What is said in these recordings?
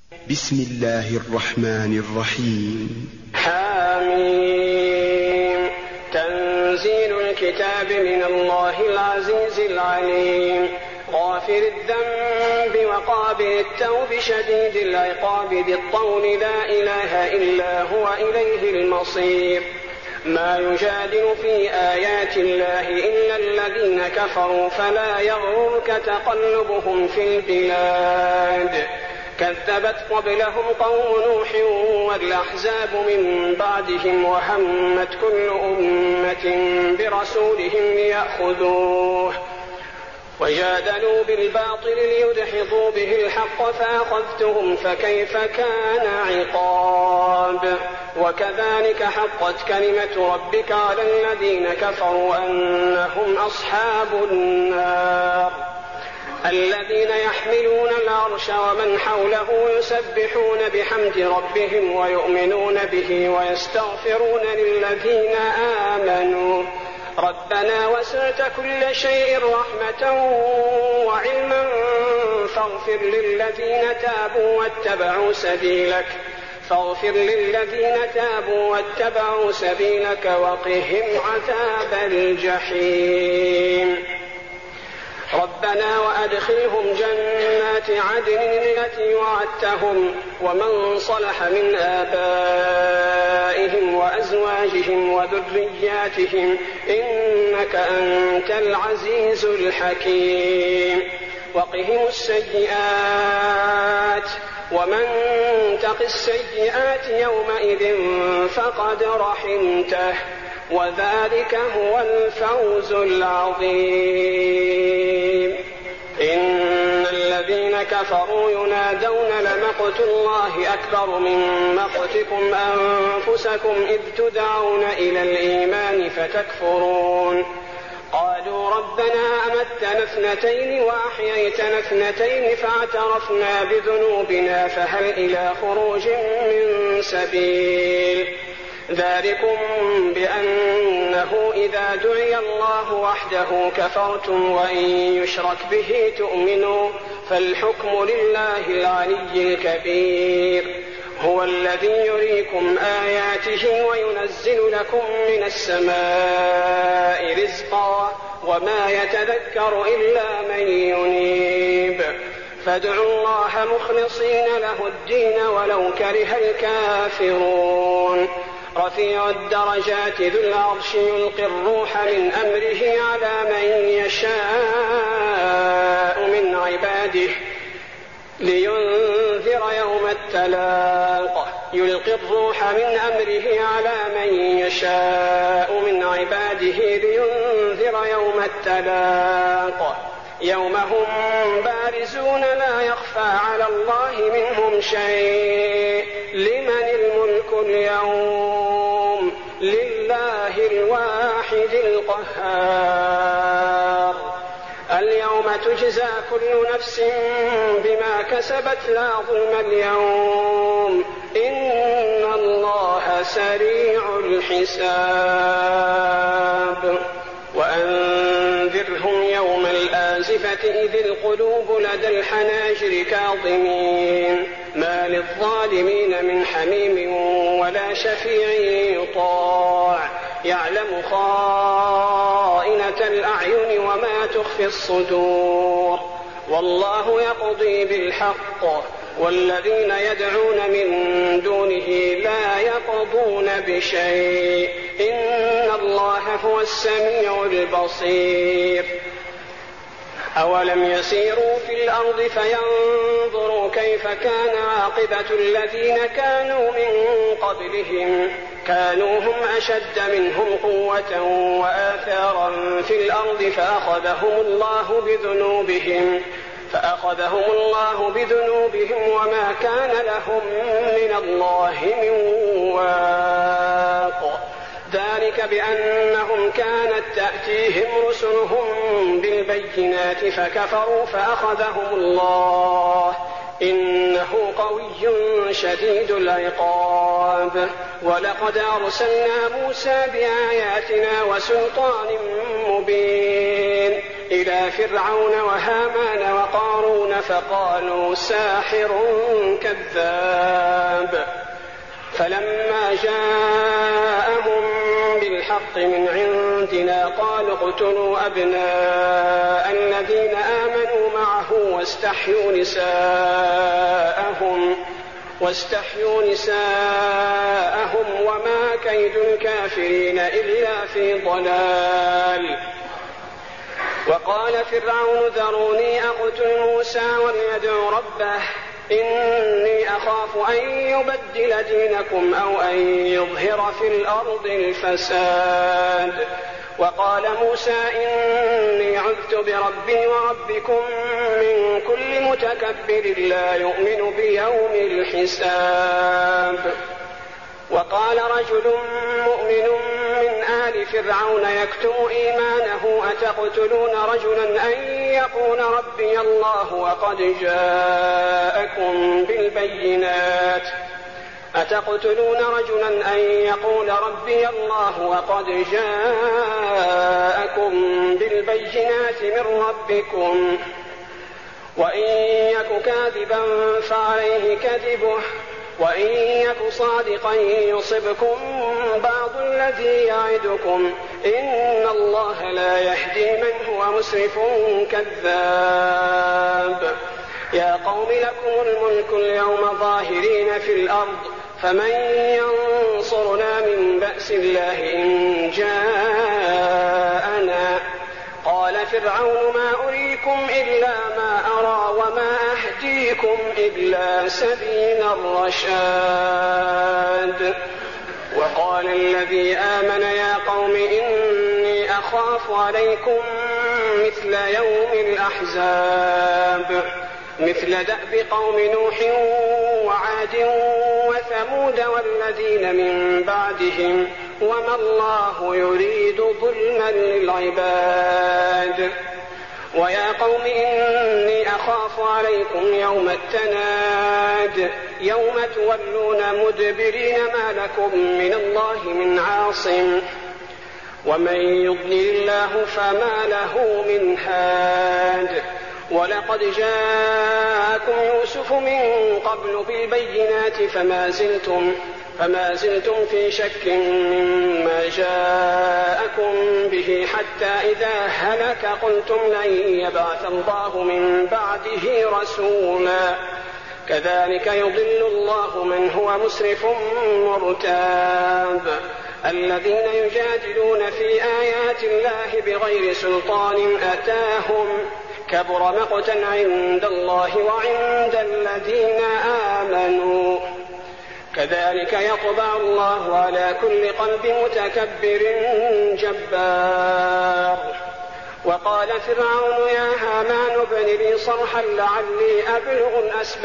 بسم الله الرحمن الرحيم. حميم. تنزيل الكتاب من الله العزيز العليم، غافر الذنب وقابل التوب شديد العقاب ذي الطول لا إله إلا هو إليه المصير. ما يجادل في آيات الله إلا الذين كفروا فلا يغررك تقلبهم في البلاد. كذبت قبلهم قوم نوح والأحزاب من بعدهم وهمت كل أمة برسولهم ليأخذوه وجادلوا بالباطل ليدحضوا به الحق فأخذتهم فكيف كان عقاب. وكذلك حقت كلمة ربك على الذين كفروا أنهم أصحاب النار. الذين يحملون العرش ومن حوله يسبحون بحمد ربهم ويؤمنون به ويستغفرون للذين آمنوا ربنا وسعت كل شيء رحمة وعلما فاغفر للذين تابوا واتبعوا سبيلك وقهم عذاب الجحيم. ربنا وأدخلهم جنات عدن التي وعدتهم ومن صلح من آبائهم وأزواجهم وذرياتهم إنك أنت العزيز الحكيم. وقهم السيئات ومن تق السيئات يومئذ فقد رحمته وذلك هو الفوز العظيم. إن الذين كفروا ينادون لمقت الله أكبر من مقتكم أنفسكم إذ تدعون إلى الإيمان فتكفرون. قالوا ربنا أمتنا اثنتين وأحييتنا اثنتين فاعترفنا بذنوبنا فهل إلى خروج من سبيل. ذلكم بأنه إذا دعي الله وحده كفرتم وإن يشرك به تؤمنوا فالحكم لله العلي الكبير. هو الذي يريكم آياته وينزل لكم من السماء رزقا وما يتذكر إلا من ينيب. فادعوا الله مخلصين له الدين ولو كره الكافرون. رفيع الدرجات ذو العرش يلقي الروح من أمره على من يشاء من عباده لينذر يوم التلاق. يلقي الروح من أمره على من يشاء من عباده لينذر يوم التلاق. يوم هم بارزون لا يخفى على الله منهم شيء. لمن الملك اليوم؟ لله الواحد القهار. اليوم تجزى كل نفس بما كسبت لا ظلم اليوم إن الله سريع الحساب. وأنذرهم يوم الآزفة إذ القلوب لدى الحناجر كاظمين ما للظالمين من حميم ولا شفيع يطاع يعلم خائنة الأعين وما تخفي الصدور. والله يقضي بالحق والذين يدعون من دونه لا يقضون بشيء إن الله هو السميع البصير. أولم يسيروا في الأرض فينظروا كيف كان عاقبة الذين كانوا من قبلهم كانوا هم أشد منهم قوة وآثارا في الأرض فأخذهم الله بذنوبهم وما كان لهم من الله من واق. ذلك بأنهم كانت تأتيهم رسلهم بالبينات فكفروا فأخذهم الله إنه قوي شديد العقاب. ولقد أرسلنا موسى بآياتنا وسلطان مبين إلى فرعون وهامان وقارون فقالوا ساحر كذاب. فلما جاءهم بالحق من عندنا قالوا اقتلوا أبناء الذين آمنوا معه واستحيوا نساءهم وما كيد الكافرين إلا في ضلال. وقال فرعون ذروني أقتل موسى وليدع ربه إني أخاف أن يبدل دينكم أو أن يظهر في الأرض الفساد. وقال موسى إني عذت بربي وربكم من كل متكبر لا يؤمن بيوم الحساب. وقال رجل مؤمن من آل فرعون يكتم إيمانه أتقتلون رجلا أن يقول ربي الله وقد جاءكم بالبينات من ربكم وإن يك كاذبا فعليه كذبه وإن يك صادقا يصبكم بعض الذي يعدكم إن الله لا يهدي من هو مسرف كذاب. يا قوم لكم الملك اليوم ظاهرين في الأرض فمن ينصرنا من بأس الله إن جاءنا. قال فرعون ما أريكم إلا ما أرى وما أهديكم إلا سبيل الرشاد. وقال الذي آمن يا قوم إني أخاف عليكم مثل يوم الأحزاب مثل دأب قوم نوح وعاد وثمود والذين من بعدهم وما الله يريد ظلما للعباد. ويا قوم إني أخاف عليكم يوم التناد يوم تولون مدبرين ما لكم من الله من عاصم ومن يضلل الله فما له من هاد. ولقد جاءكم يوسف من قبل بالبينات فما زلتم في شك مما جاءكم به حتى إذا هلك قلتم لن يبعث الله من بعده رسولا. كذلك يضل الله من هو مسرف مرتاب. الذين يجادلون في آيات الله بغير سلطان أتاهم كبر مقتا عند الله وعند الذين آمنوا. كذلك يطبع الله على كل قلب متكبر جبار. وقال فرعون يا هامان ابن لي صرحا لعلي أبلغ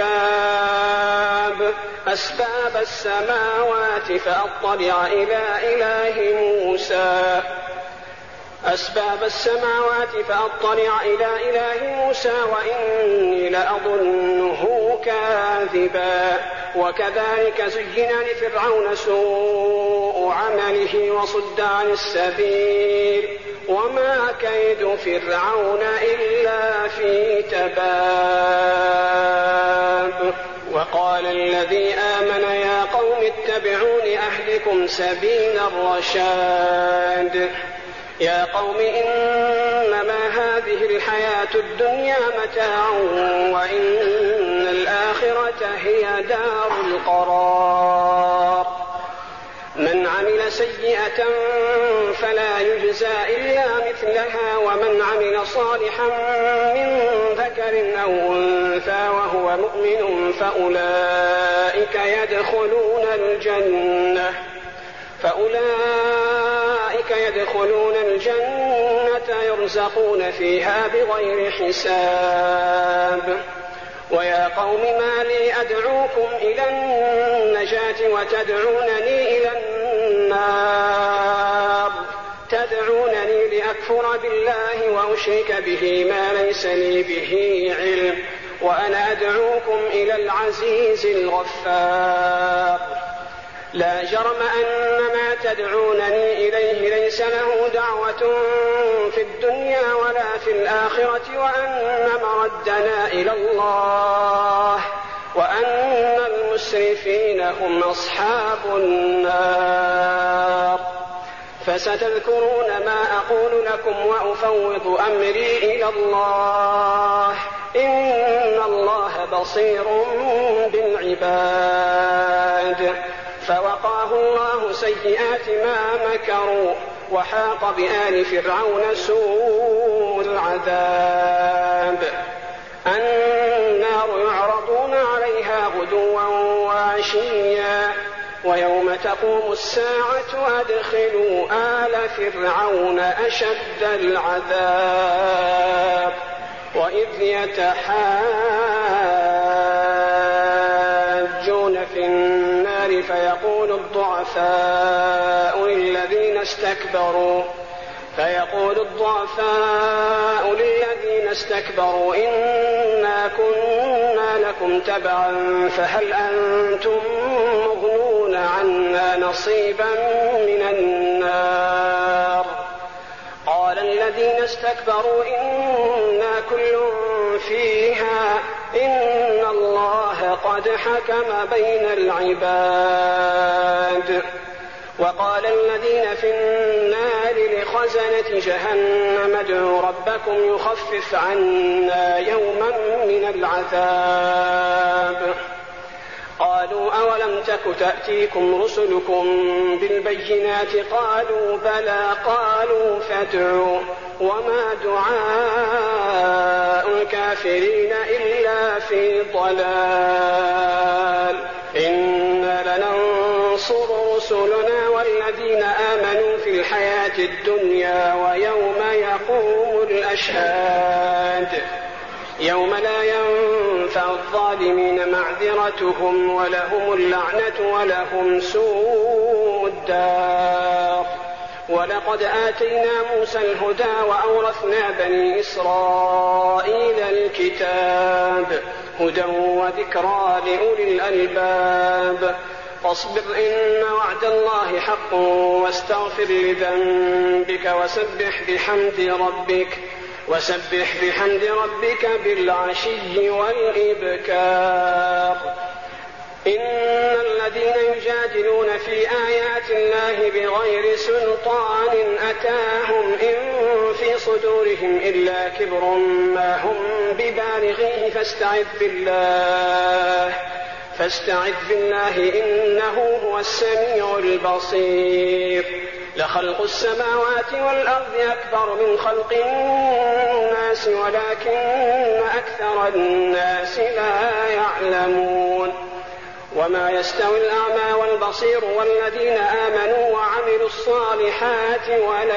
أسباب السماوات فأطلع إلى إله موسى وإني لأظنه كاذبا. وكذلك زين لفرعون سوء عمله وصد عن السبيل وما كيد فرعون إلا في تباب. وقال الذي آمن يا قوم اتبعون أهدكم سبيل الرشاد. يا قوم إنما هذه الحياة الدنيا متاع وإن الآخرة هي دار القرار. من عمل سيئة فلا يجزى إلا مثلها ومن عمل صالحا من ذكر أو أنثى وهو مؤمن فأولئك يدخلون الجنة يرزقون فيها بغير حساب. ويا قوم ما لي أدعوكم إلى النجاة وتدعونني إلى النار. تدعونني لأكفر بالله وأشرك به ما ليس لي به علم وأنا أدعوكم إلى العزيز الغفار. لا جرم أن ما تدعونني إليه ليس له دعوة في الدنيا ولا في الآخرة وأن مردنا إلى الله وأن المسرفين هم أصحاب النار. فستذكرون ما أقول لكم وأفوض أمري إلى الله إن الله بصير بالعباد. فوقاه الله سيئات ما مكروا وحاق بآل فرعون سوء العذاب. النار يعرضون عليها غدوا وعشيا ويوم تقوم الساعة أدخلوا آل فرعون أشد العذاب. وإذ يتحاجون في النار فيقول الضعفاء للذين استكبروا إنا كنا لكم تبعا فهل أنتم مغنون عنا نصيبا من النار. قال الذين استكبروا إنا كل فيها إن الله قد حكم بين العباد. وقال الذين في النار لخزنة جهنم ادعوا ربكم يخفف عنا يوما من العذاب. قالوا أولم تك تأتيكم رسلكم بالبينات قالوا بلى قالوا فادعوا وما دعاء الكافرين إلا في ضلال. إنا لننصر رسلنا والذين آمنوا في الحياة الدنيا ويوم يقوم الأشهاد يوم لا ينفع الظالمين معذرتهم ولهم اللعنة ولهم سوء الدار. ولقد آتينا موسى الهدى وأورثنا بني إسرائيل الكتاب هدى وذكرى لأولي الألباب. فاصبر إن وعد الله حق واستغفر لذنبك وسبح بحمد ربك بالعشي والإبكار. إن الذين يجادلون في آيات الله بغير سلطان أتاهم إن في صدورهم إلا كبر ما هم ببالغيه فاستعذ بالله إنه هو السميع البصير. لخلق السماوات والأرض أكبر من خلق الناس ولكن أكثر الناس لا يعلمون. وما يستوي الأعمى والبصير والذين آمنوا وعملوا الصالحات ولا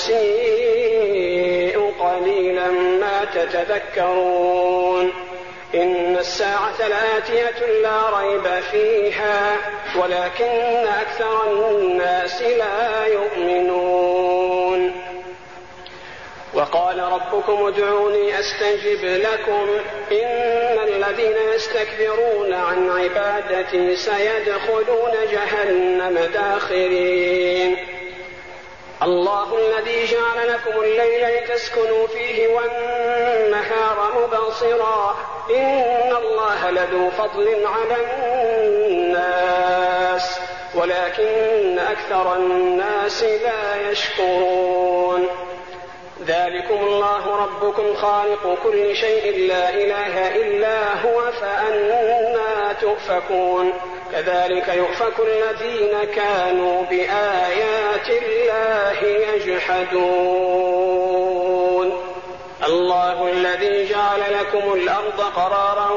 المسيء قليلا ما تتذكرون. إن الساعة لآتية لا ريب فيها ولكن أكثر الناس لا يؤمنون. وقال ربكم ادعوني أستجب لكم إن الذين يستكبرون عن عبادتي سيدخلون جهنم داخرين. الله الذي جعل لكم الليل لتسكنوا فيه والنهار مبصرا إن الله لذو فضل على الناس ولكن أكثر الناس لا يشكرون. ذلكم الله ربكم خالق كل شيء لا إله إلا هو فأنى تؤفكون. كذلك يؤفك الذين كانوا بآيات الله يجحدون. الله الذي جعل لكم الأرض قرارا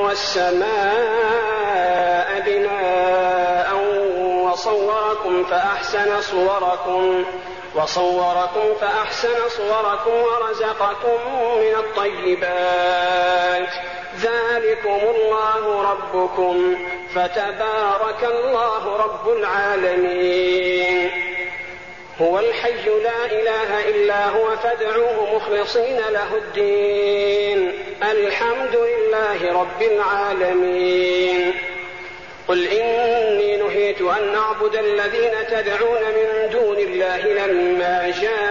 والسماء بناء وصوركم فأحسن صوركم ورزقكم من الطيبات. ذلكم الله ربكم فتبارك الله رب العالمين. هو الحي لا إله إلا هو فادعوه مخلصين له الدين الحمد لله رب العالمين. قل إني نهيت وأن نعبد الذين تدعون من دون الله لما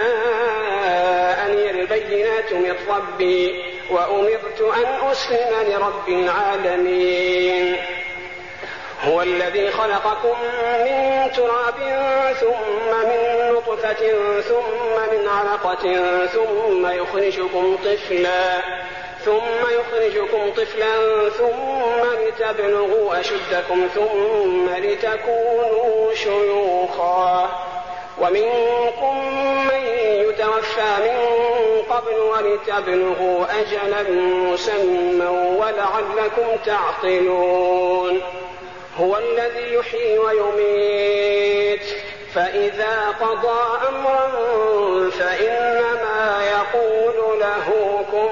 جاءني البينات من ربي وأمرت أن أسلم لرب العالمين. هو الذي خلقكم من تراب ثم من نطفة ثم من علقة ثم يخرجكم طفلا ثم لتبلغوا أشدكم ثم لتكونوا شيوخا ومنكم من يتوفى من قبل ولتبلغوا أجلا مسمى ولعلكم تعقلون. هو الذي يحيي ويميت فإذا قضى أمرا فإنما يقول له كن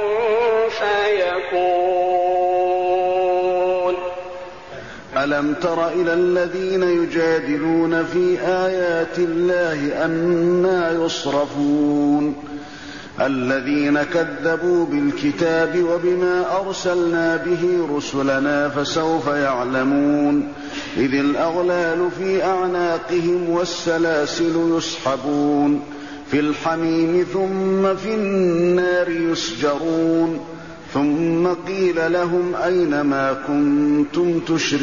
فيكون. ألم تر إلى الذين يجادلون في آيات الله أنى يصرفون الذين كذبوا بالكتاب وبما أرسلنا به رسلنا فسوف يعلمون إذ الأغلال في أعناقهم والسلاسل يسحبون في الحميم ثم في النار يسجرون ثم قيل لهم أين ما كنتم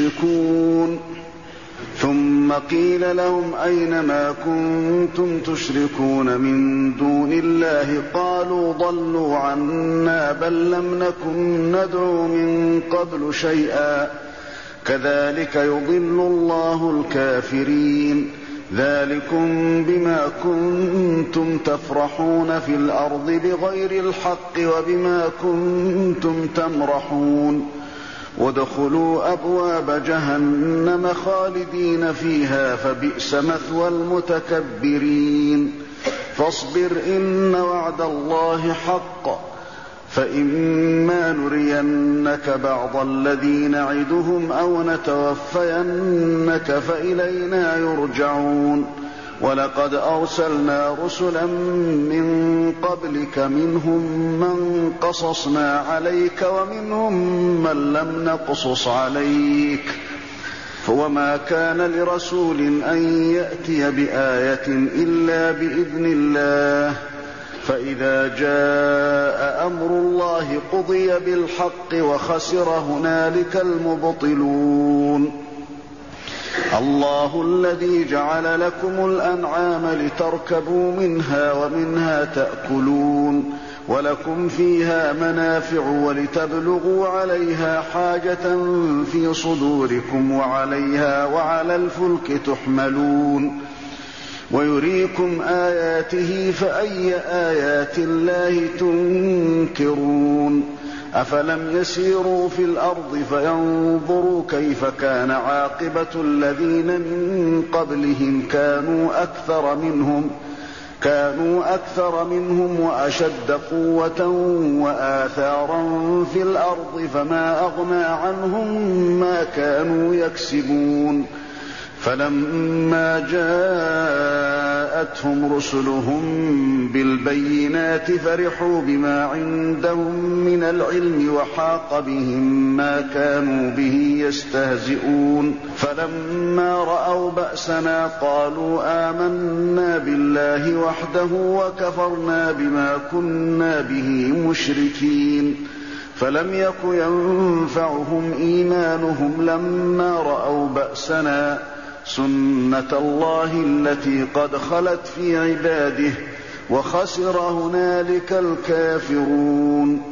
تشركون من دون الله قالوا ضلوا عنا بل لم نكن ندعو من قبل شيئا كذلك يضل الله الكافرين ذلكم بما كنتم تفرحون في الأرض بغير الحق وبما كنتم تمرحون وادخلوا أبواب جهنم خالدين فيها فبئس مثوى المتكبرين فاصبر إن وعد الله حق فإما نرينك بعض الذي نعدهم أو نتوفينك فإلينا يرجعون ولقد أرسلنا رسلا من قبلك منهم من قصصنا عليك ومنهم من لم نقصص عليك وما كان لرسول أن يأتي بآية إلا بإذن الله فإذا جاء أمر الله قضي بالحق وخسر هنالك المبطلون الله الذي جعل لكم الأنعام لتركبوا منها ومنها تأكلون ولكم فيها منافع ولتبلغوا عليها حاجة في صدوركم وعليها وعلى الفلك تحملون ويريكم آياته فأي آيات الله تنكرون أفلم يسيروا في الأرض فينظروا كيف كان عاقبة الذين من قبلهم كانوا أكثر منهم وأشد قوة وآثارا في الأرض فما أغنى عنهم ما كانوا يكسبون فلما جاءتهم رسلهم بالبينات فرحوا بما عندهم من العلم وحاق بهم ما كانوا به يستهزئون فلما رأوا بأسنا قالوا آمنا بالله وحده وكفرنا بما كنا به مشركين فلم يك ينفعهم إيمانهم لما رأوا بأسنا سنة الله التي قد خلت في عباده وخسر هنالك الكافرون